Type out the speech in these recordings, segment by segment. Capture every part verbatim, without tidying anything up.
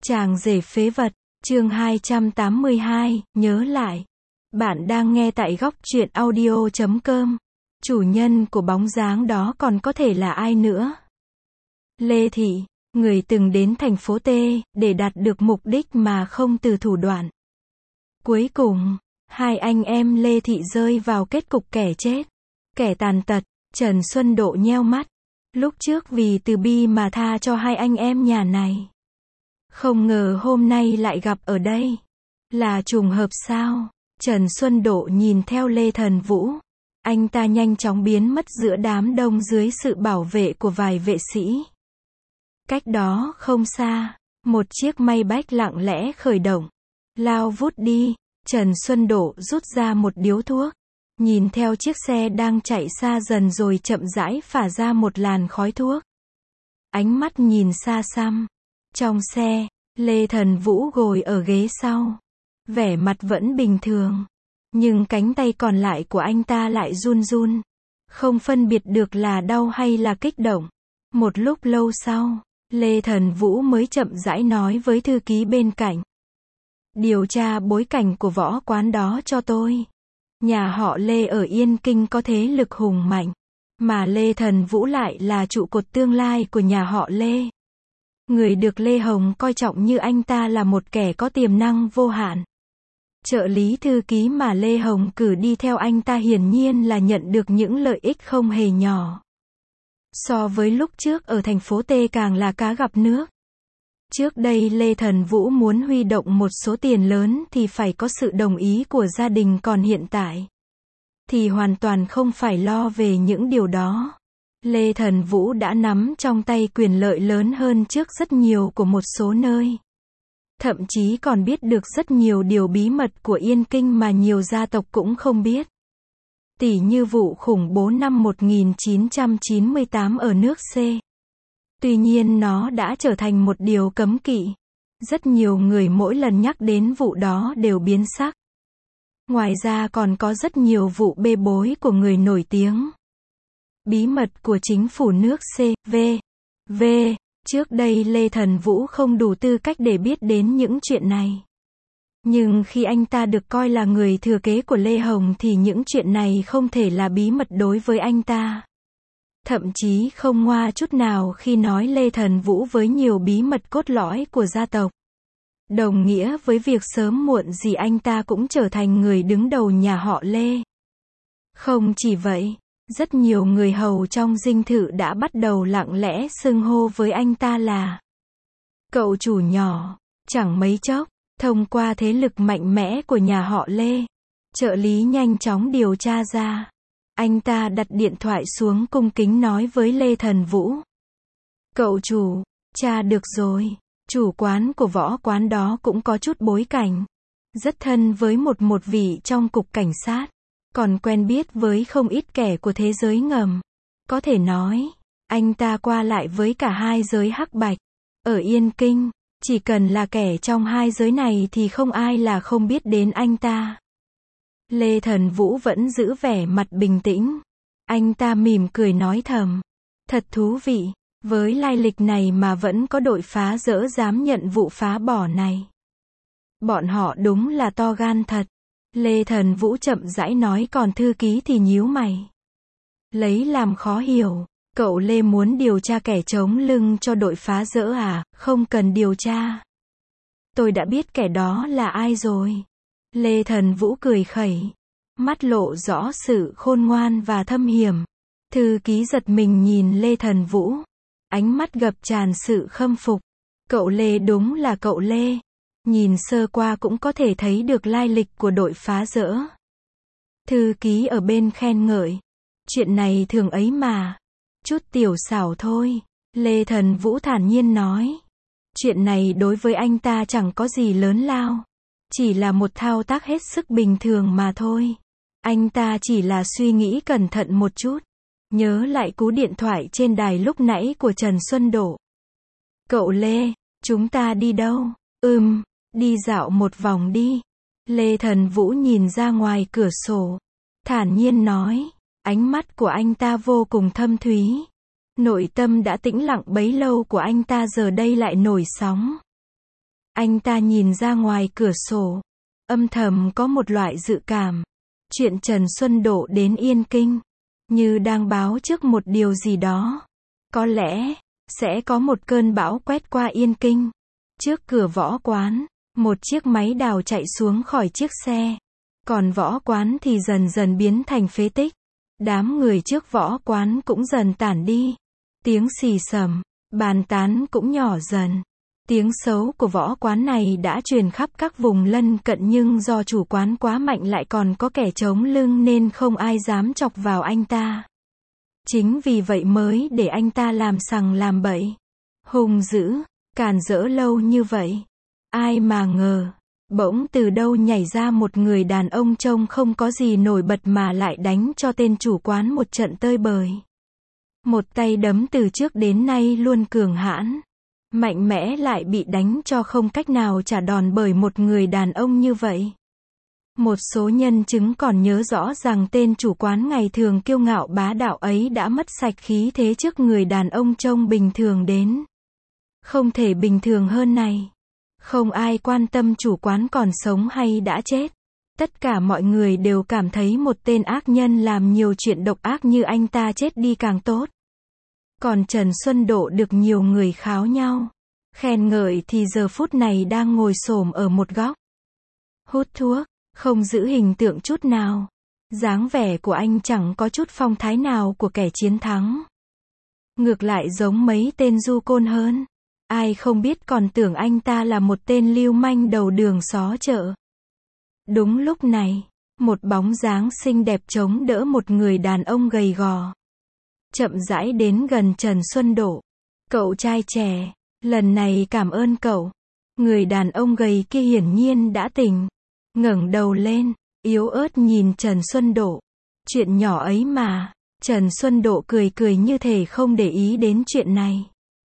Chàng rể phế vật, chương hai trăm tám mươi hai, nhớ lại. Bạn đang nghe tại góc truyện audio chấm com. Chủ nhân của bóng dáng đó còn có thể là ai nữa? Lê Thị, người từng đến thành phố T, để đạt được mục đích mà không từ thủ đoạn. Cuối cùng, hai anh em Lê Thị rơi vào kết cục kẻ chết, kẻ tàn tật. Trần Xuân Độ nheo mắt. Lúc trước vì từ bi mà tha cho hai anh em nhà này. Không ngờ hôm nay lại gặp ở đây. Là trùng hợp sao? Trần Xuân Độ nhìn theo Lê Thần Vũ. Anh ta nhanh chóng biến mất giữa đám đông dưới sự bảo vệ của vài vệ sĩ. Cách đó không xa, một chiếc Maybach lặng lẽ khởi động. Lao vút đi, Trần Xuân Độ rút ra một điếu thuốc. Nhìn theo chiếc xe đang chạy xa dần rồi chậm rãi phả ra một làn khói thuốc. Ánh mắt nhìn xa xăm. Trong xe, Lê Thần Vũ ngồi ở ghế sau. Vẻ mặt vẫn bình thường. Nhưng cánh tay còn lại của anh ta lại run run. Không phân biệt được là đau hay là kích động. Một lúc lâu sau, Lê Thần Vũ mới chậm rãi nói với thư ký bên cạnh. Điều tra bối cảnh của võ quán đó cho tôi. Nhà họ Lê ở Yên Kinh có thế lực hùng mạnh. Mà Lê Thần Vũ lại là trụ cột tương lai của nhà họ Lê. Người được Lê Hồng coi trọng như anh ta là một kẻ có tiềm năng vô hạn. Trợ lý thư ký mà Lê Hồng cử đi theo anh ta hiển nhiên là nhận được những lợi ích không hề nhỏ. So với lúc trước ở thành phố T càng là cá gặp nước. Trước đây Lê Thần Vũ muốn huy động một số tiền lớn thì phải có sự đồng ý của gia đình, còn hiện tại thì hoàn toàn không phải lo về những điều đó. Lê Thần Vũ đã nắm trong tay quyền lợi lớn hơn trước rất nhiều của một số nơi. Thậm chí còn biết được rất nhiều điều bí mật của Yên Kinh mà nhiều gia tộc cũng không biết. Tỉ như vụ khủng bố năm một nghìn chín trăm chín mươi tám ở nước C. Tuy nhiên nó đã trở thành một điều cấm kỵ. Rất nhiều người mỗi lần nhắc đến vụ đó đều biến sắc. Ngoài ra còn có rất nhiều vụ bê bối của người nổi tiếng. Bí mật của chính phủ nước C, V, V. Trước đây Lê Thần Vũ không đủ tư cách để biết đến những chuyện này. Nhưng khi anh ta được coi là người thừa kế của Lê Hồng thì những chuyện này không thể là bí mật đối với anh ta. Thậm chí không ngoa chút nào khi nói Lê Thần Vũ với nhiều bí mật cốt lõi của gia tộc. Đồng nghĩa với việc sớm muộn gì anh ta cũng trở thành người đứng đầu nhà họ Lê. Không chỉ vậy, rất nhiều người hầu trong dinh thự đã bắt đầu lặng lẽ xưng hô với anh ta là cậu chủ nhỏ. Chẳng mấy chốc, thông qua thế lực mạnh mẽ của nhà họ Lê, trợ lý nhanh chóng điều tra ra. Anh ta đặt điện thoại xuống cung kính nói với Lê Thần Vũ. Cậu chủ, tra được rồi. Chủ quán của võ quán đó cũng có chút bối cảnh. Rất thân với một một vị trong cục cảnh sát. Còn quen biết với không ít kẻ của thế giới ngầm. Có thể nói, anh ta qua lại với cả hai giới hắc bạch. Ở Yên Kinh, chỉ cần là kẻ trong hai giới này thì không ai là không biết đến anh ta. Lê Thần Vũ vẫn giữ vẻ mặt bình tĩnh. Anh ta mỉm cười nói thầm. Thật thú vị, với lai lịch này mà vẫn có đội phá dỡ dám nhận vụ phá bỏ này. Bọn họ đúng là to gan thật. Lê Thần Vũ chậm rãi nói, còn thư ký thì nhíu mày. Lấy làm khó hiểu. Cậu Lê muốn điều tra kẻ chống lưng cho đội phá dỡ à? Không cần điều tra. Tôi đã biết kẻ đó là ai rồi. Lê Thần Vũ cười khẩy. Mắt lộ rõ sự khôn ngoan và thâm hiểm. Thư ký giật mình nhìn Lê Thần Vũ. Ánh mắt ngập tràn sự khâm phục. Cậu Lê đúng là cậu Lê. Nhìn sơ qua cũng có thể thấy được lai lịch của đội phá dỡ. Thư ký ở bên khen ngợi. Chuyện này thường ấy mà. Chút tiểu xảo thôi. Lê Thần Vũ thản nhiên nói. Chuyện này đối với anh ta chẳng có gì lớn lao. Chỉ là một thao tác hết sức bình thường mà thôi. Anh ta chỉ là suy nghĩ cẩn thận một chút. Nhớ lại cú điện thoại trên đài lúc nãy của Trần Xuân Độ. Cậu Lê, chúng ta đi đâu? Ừm, đi dạo một vòng đi. Lê Thần Vũ nhìn ra ngoài cửa sổ. Thản nhiên nói. Ánh mắt của anh ta vô cùng thâm thúy. Nội tâm đã tĩnh lặng bấy lâu của anh ta giờ đây lại nổi sóng. Anh ta nhìn ra ngoài cửa sổ, âm thầm có một loại dự cảm. Chuyện Trần Xuân Độ đến Yên Kinh, như đang báo trước một điều gì đó. Có lẽ, sẽ có một cơn bão quét qua Yên Kinh. Trước cửa võ quán, một chiếc máy đào chạy xuống khỏi chiếc xe. Còn võ quán thì dần dần biến thành phế tích. Đám người trước võ quán cũng dần tản đi. Tiếng xì xầm, bàn tán cũng nhỏ dần. Tiếng xấu của võ quán này đã truyền khắp các vùng lân cận, nhưng do chủ quán quá mạnh lại còn có kẻ chống lưng nên không ai dám chọc vào anh ta. Chính vì vậy mới để anh ta làm sằng làm bậy, hung dữ, càn rỡ lâu như vậy. Ai mà ngờ, bỗng từ đâu nhảy ra một người đàn ông trông không có gì nổi bật mà lại đánh cho tên chủ quán một trận tơi bời. Một tay đấm từ trước đến nay luôn cường hãn, mạnh mẽ lại bị đánh cho không cách nào trả đòn bởi một người đàn ông như vậy. Một số nhân chứng còn nhớ rõ rằng tên chủ quán ngày thường kiêu ngạo bá đạo ấy đã mất sạch khí thế trước người đàn ông trông bình thường đến. Không thể bình thường hơn này. Không ai quan tâm chủ quán còn sống hay đã chết. Tất cả mọi người đều cảm thấy một tên ác nhân làm nhiều chuyện độc ác như anh ta chết đi càng tốt. Còn Trần Xuân Độ được nhiều người kháo nhau, khen ngợi thì giờ phút này đang ngồi xổm ở một góc, hút thuốc, không giữ hình tượng chút nào. Dáng vẻ của anh chẳng có chút phong thái nào của kẻ chiến thắng. Ngược lại giống mấy tên du côn hơn. Ai không biết còn tưởng anh ta là một tên lưu manh đầu đường xó chợ. Đúng lúc này, một bóng dáng xinh đẹp chống đỡ một người đàn ông gầy gò. Chậm rãi đến gần Trần Xuân Độ. Cậu trai trẻ, lần này cảm ơn cậu. Người đàn ông gầy kia hiển nhiên đã tỉnh. Ngẩng đầu lên, yếu ớt nhìn Trần Xuân Độ. Chuyện nhỏ ấy mà. Trần Xuân Độ cười cười như thể không để ý đến chuyện này.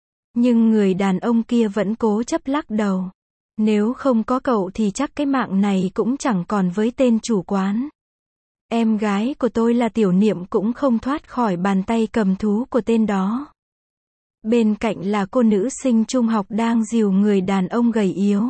Nhưng người đàn ông kia vẫn cố chấp lắc đầu. Nếu không có cậu thì chắc cái mạng này cũng chẳng còn với tên chủ quán. Em gái của tôi là Tiểu Niệm cũng không thoát khỏi bàn tay cầm thú của tên đó. Bên cạnh là cô nữ sinh trung học đang dìu người đàn ông gầy yếu.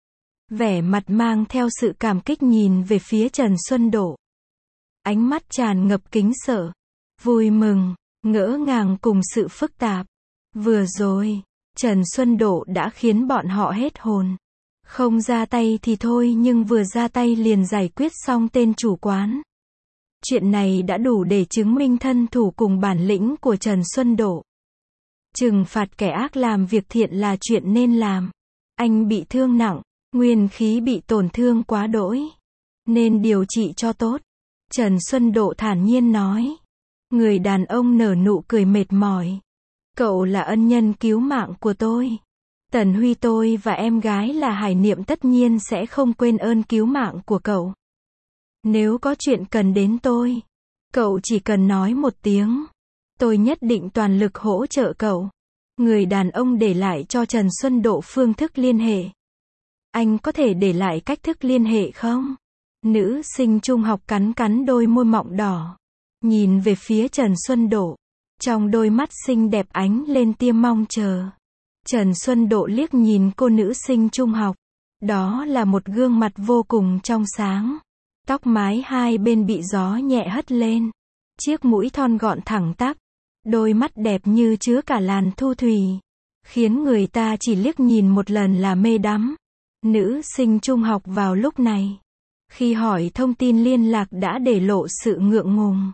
Vẻ mặt mang theo sự cảm kích nhìn về phía Trần Xuân Độ. Ánh mắt tràn ngập kính sợ, vui mừng, ngỡ ngàng cùng sự phức tạp. Vừa rồi, Trần Xuân Độ đã khiến bọn họ hết hồn. Không ra tay thì thôi nhưng vừa ra tay liền giải quyết xong tên chủ quán. Chuyện này đã đủ để chứng minh thân thủ cùng bản lĩnh của Trần Xuân Độ. Trừng phạt kẻ ác làm việc thiện là chuyện nên làm. Anh bị thương nặng, nguyên khí bị tổn thương quá đỗi, nên điều trị cho tốt. Trần Xuân Độ thản nhiên nói. Người đàn ông nở nụ cười mệt mỏi. Cậu là ân nhân cứu mạng của tôi. Tần Huy tôi và em gái là Hải Niệm tất nhiên sẽ không quên ơn cứu mạng của cậu. Nếu có chuyện cần đến tôi, cậu chỉ cần nói một tiếng. Tôi nhất định toàn lực hỗ trợ cậu. Người đàn ông để lại cho Trần Xuân Độ phương thức liên hệ. Anh có thể để lại cách thức liên hệ không? Nữ sinh trung học cắn cắn đôi môi mọng đỏ. Nhìn về phía Trần Xuân Độ. Trong đôi mắt xinh đẹp ánh lên tia mong chờ. Trần Xuân Độ liếc nhìn cô nữ sinh trung học. Đó là một gương mặt vô cùng trong sáng. Tóc mái hai bên bị gió nhẹ hất lên. Chiếc mũi thon gọn thẳng tắp. Đôi mắt đẹp như chứa cả làn thu thủy. Khiến người ta chỉ liếc nhìn một lần là mê đắm. Nữ sinh trung học vào lúc này, khi hỏi thông tin liên lạc đã để lộ sự ngượng ngùng.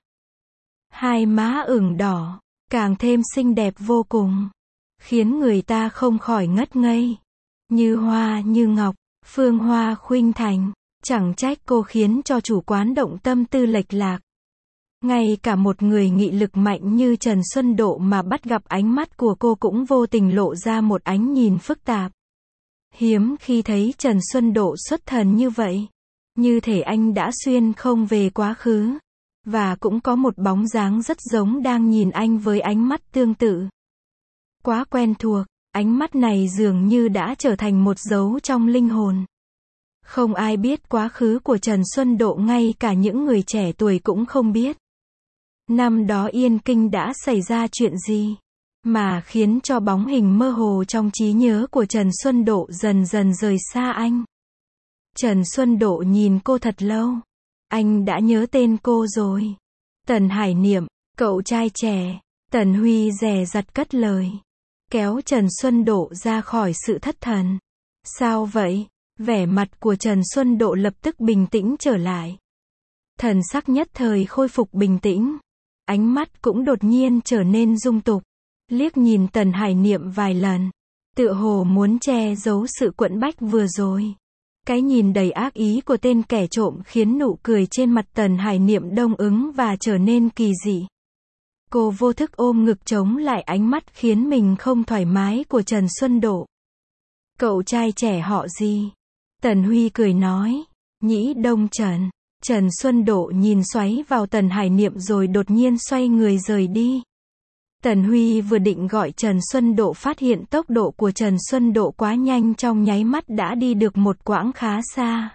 Hai má ửng đỏ, càng thêm xinh đẹp vô cùng. Khiến người ta không khỏi ngất ngây. Như hoa như ngọc, phương hoa khuynh thành. Chẳng trách cô khiến cho chủ quán động tâm tư lệch lạc. Ngay cả một người nghị lực mạnh như Trần Xuân Độ mà bắt gặp ánh mắt của cô cũng vô tình lộ ra một ánh nhìn phức tạp. Hiếm khi thấy Trần Xuân Độ xuất thần như vậy. Như thể anh đã xuyên không về quá khứ. Và cũng có một bóng dáng rất giống đang nhìn anh với ánh mắt tương tự. Quá quen thuộc, ánh mắt này dường như đã trở thành một dấu trong linh hồn. Không ai biết quá khứ của Trần Xuân Độ, ngay cả những người trẻ tuổi cũng không biết. Năm đó Yên Kinh đã xảy ra chuyện gì? mà khiến cho bóng hình mơ hồ trong trí nhớ của Trần Xuân Độ dần dần rời xa anh. Trần Xuân Độ nhìn cô thật lâu. Anh đã nhớ tên cô rồi. Tần Hải Niệm, cậu trai trẻ. Tần Huy dè dặt cất lời. Kéo Trần Xuân Độ ra khỏi sự thất thần. Sao vậy? Vẻ mặt của Trần Xuân Độ lập tức bình tĩnh trở lại. Thần sắc nhất thời khôi phục bình tĩnh. Ánh mắt cũng đột nhiên trở nên dung tục. Liếc nhìn Tần Hải Niệm vài lần. Tựa hồ muốn che giấu sự quẫn bách vừa rồi. Cái nhìn đầy ác ý của tên kẻ trộm khiến nụ cười trên mặt Tần Hải Niệm đông ứng và trở nên kỳ dị. Cô vô thức ôm ngực chống lại ánh mắt khiến mình không thoải mái của Trần Xuân Độ. Cậu trai trẻ họ gì? Tần Huy cười nói. Nhĩ Đông Trần. Trần Xuân Độ nhìn xoáy vào Tần Hải Niệm rồi đột nhiên xoay người rời đi. Tần Huy vừa định gọi Trần Xuân Độ, phát hiện tốc độ của Trần Xuân Độ quá nhanh, trong nháy mắt đã đi được một quãng khá xa.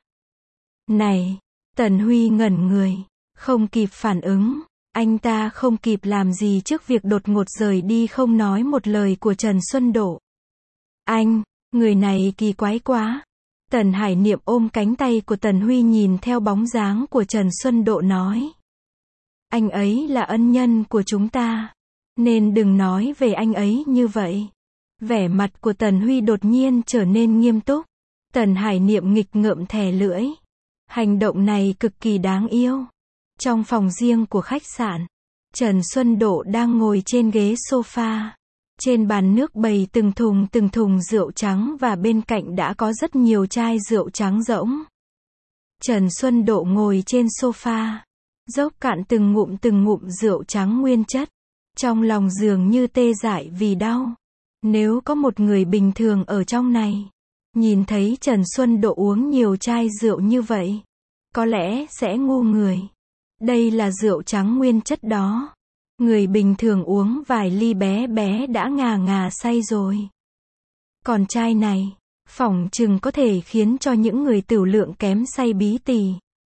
Này! Tần Huy ngẩn người. Không kịp phản ứng. Anh ta không kịp làm gì trước việc đột ngột rời đi không nói một lời của Trần Xuân Độ. Anh! Người này kỳ quái quá. Tần Hải Niệm ôm cánh tay của Tần Huy nhìn theo bóng dáng của Trần Xuân Độ nói. Anh ấy là ân nhân của chúng ta. Nên đừng nói về anh ấy như vậy. Vẻ mặt của Tần Huy đột nhiên trở nên nghiêm túc. Tần Hải Niệm nghịch ngợm thè lưỡi. Hành động này cực kỳ đáng yêu. Trong phòng riêng của khách sạn, Trần Xuân Độ đang ngồi trên ghế sofa. Trên bàn nước bày từng thùng từng thùng rượu trắng và bên cạnh đã có rất nhiều chai rượu trắng rỗng. Trần Xuân Độ ngồi trên sofa, dốc cạn từng ngụm từng ngụm rượu trắng nguyên chất. Trong lòng dường như tê dại vì đau. Nếu có một người bình thường ở trong này, nhìn thấy Trần Xuân Độ uống nhiều chai rượu như vậy, có lẽ sẽ ngu người. Đây là rượu trắng nguyên chất đó. Người bình thường uống vài ly bé bé đã ngà ngà say rồi. Còn chai này, phỏng chừng có thể khiến cho những người tửu lượng kém say bí tỉ.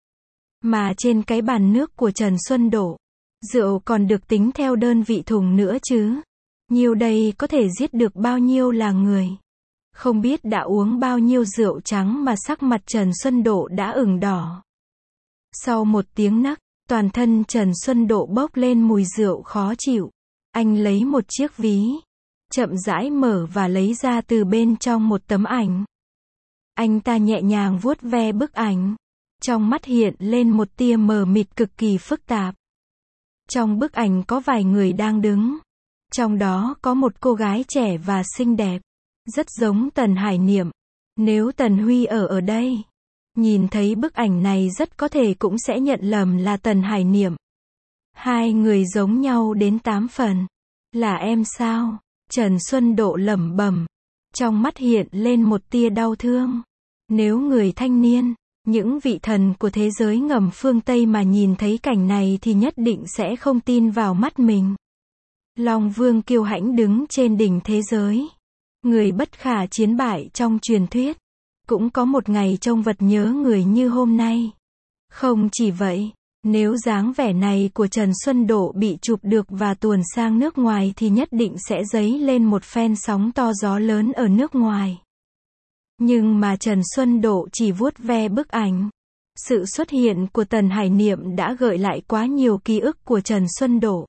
Mà trên cái bàn nước của Trần Xuân Độ, rượu còn được tính theo đơn vị thùng nữa chứ. Nhiêu đây có thể giết được bao nhiêu là người. Không biết đã uống bao nhiêu rượu trắng mà sắc mặt Trần Xuân Độ đã ửng đỏ. Sau một tiếng nấc, toàn thân Trần Xuân Độ bốc lên mùi rượu khó chịu. Anh lấy một chiếc ví, chậm rãi mở và lấy ra từ bên trong một tấm ảnh. Anh ta nhẹ nhàng vuốt ve bức ảnh. Trong mắt hiện lên một tia mờ mịt cực kỳ phức tạp. Trong bức ảnh có vài người đang đứng. Trong đó có một cô gái trẻ và xinh đẹp. Rất giống Tần Hải Niệm. Nếu Tần Huy ở ở đây, nhìn thấy bức ảnh này rất có thể cũng sẽ nhận lầm là Tần Hải Niệm. Hai người giống nhau đến tám phần. Là em sao? Trần Xuân Độ lẩm bẩm. Trong mắt hiện lên một tia đau thương. Nếu người thanh niên, những vị thần của thế giới ngầm phương Tây mà nhìn thấy cảnh này thì nhất định sẽ không tin vào mắt mình. Long Vương kiêu hãnh đứng trên đỉnh thế giới. Người bất khả chiến bại trong truyền thuyết. Cũng có một ngày trông vật nhớ người như hôm nay. Không chỉ vậy, nếu dáng vẻ này của Trần Xuân Độ bị chụp được và tuồn sang nước ngoài thì nhất định sẽ dấy lên một phen sóng to gió lớn ở nước ngoài. Nhưng mà Trần Xuân Độ chỉ vuốt ve bức ảnh. Sự xuất hiện của Tần Hải Niệm đã gợi lại quá nhiều ký ức của Trần Xuân Độ.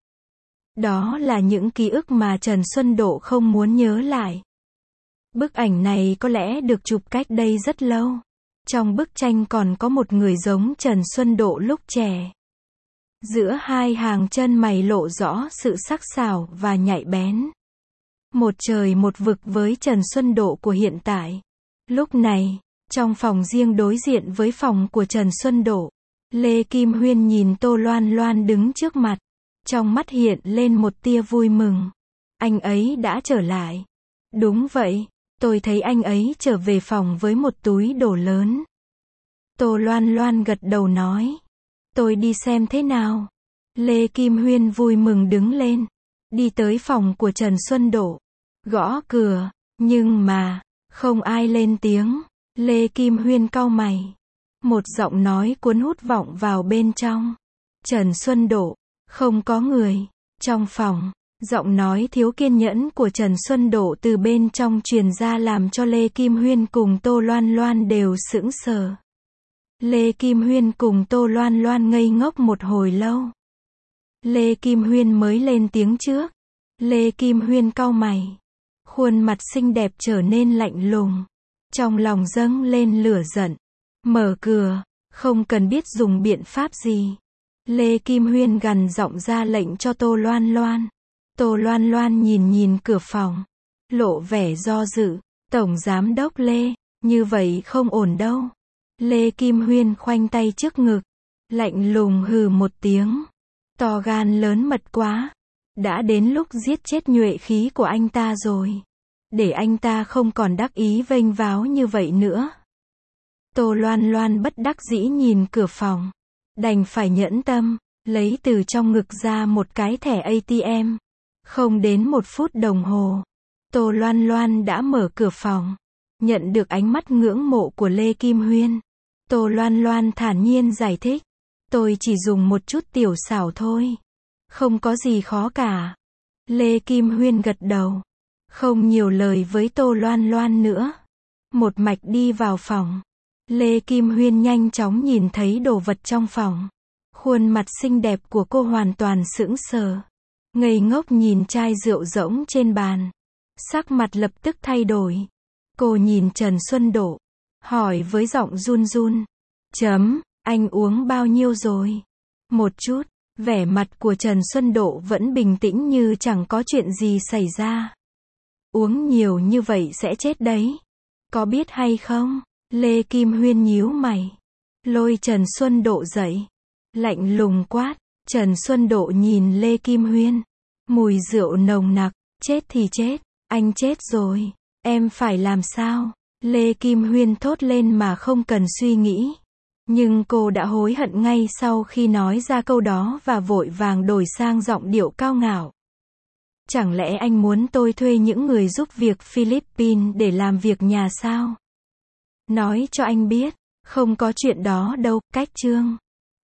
Đó là những ký ức mà Trần Xuân Độ không muốn nhớ lại. Bức ảnh này có lẽ được chụp cách đây rất lâu. Trong bức tranh còn có một người giống Trần Xuân Độ lúc trẻ. Giữa hai hàng chân mày lộ rõ sự sắc sảo và nhạy bén. Một trời một vực với Trần Xuân Độ của hiện tại. Lúc này, trong phòng riêng đối diện với phòng của Trần Xuân Độ, Lê Kim Huyên nhìn Tô Loan Loan đứng trước mặt. Trong mắt hiện lên một tia vui mừng. Anh ấy đã trở lại. Đúng vậy, tôi thấy anh ấy trở về phòng với một túi đồ lớn. Tô Loan Loan gật đầu nói. Tôi đi xem thế nào. Lê Kim Huyên vui mừng đứng lên. Đi tới phòng của Trần Xuân Độ. Gõ cửa, nhưng mà, không ai lên tiếng. Lê Kim Huyên cau mày. Một giọng nói cuốn hút vọng vào bên trong. Trần Xuân Độ, không có người. Trong phòng, Giọng nói thiếu kiên nhẫn của Trần Xuân Độ từ bên trong truyền ra làm cho Lê Kim Huyên cùng Tô Loan Loan đều sững sờ. Lê Kim Huyên cùng Tô Loan Loan ngây ngốc một hồi lâu. Lê Kim Huyên mới lên tiếng trước. Lê Kim Huyên cau mày. Khuôn mặt xinh đẹp trở nên lạnh lùng. Trong lòng dâng lên lửa giận. Mở cửa, không cần biết dùng biện pháp gì. Lê Kim Huyên gằn giọng ra lệnh cho Tô Loan Loan. Tô Loan Loan nhìn nhìn cửa phòng. Lộ vẻ do dự. Tổng giám đốc Lê, như vậy không ổn đâu. Lê Kim Huyên khoanh tay trước ngực. Lạnh lùng hừ một tiếng. To gan lớn mật quá. Đã đến lúc giết chết nhuệ khí của anh ta rồi. Để anh ta không còn đắc ý vênh váo như vậy nữa. Tô Loan Loan bất đắc dĩ nhìn cửa phòng. Đành phải nhẫn tâm, lấy từ trong ngực ra một cái thẻ a tê em. Không đến một phút đồng hồ. Tô Loan Loan đã mở cửa phòng. Nhận được ánh mắt ngưỡng mộ của Lê Kim Huyên. Tô Loan Loan thản nhiên giải thích. Tôi chỉ dùng một chút tiểu xảo thôi. Không có gì khó cả. Lê Kim Huyên gật đầu. Không nhiều lời với Tô Loan Loan nữa. Một mạch đi vào phòng. Lê Kim Huyên nhanh chóng nhìn thấy đồ vật trong phòng. Khuôn mặt xinh đẹp của cô hoàn toàn sững sờ. Ngây ngốc nhìn chai rượu rỗng trên bàn. Sắc mặt lập tức thay đổi. Cô nhìn Trần Xuân Độ. Hỏi với giọng run run. Chấm, anh uống bao nhiêu rồi? Một chút. Vẻ mặt của Trần Xuân Độ vẫn bình tĩnh như chẳng có chuyện gì xảy ra. Uống nhiều như vậy sẽ chết đấy. Có biết hay không? Lê Kim Huyên nhíu mày. Lôi Trần Xuân Độ dậy. Lạnh lùng quát. Trần Xuân Độ nhìn Lê Kim Huyên. Mùi rượu nồng nặc. Chết thì chết. Anh chết rồi. Em phải làm sao? Lê Kim Huyên thốt lên mà không cần suy nghĩ. Nhưng cô đã hối hận ngay sau khi nói ra câu đó và vội vàng đổi sang giọng điệu cao ngạo. Chẳng lẽ anh muốn tôi thuê những người giúp việc Philippines để làm việc nhà sao? Nói cho anh biết, không có chuyện đó đâu, cách chương.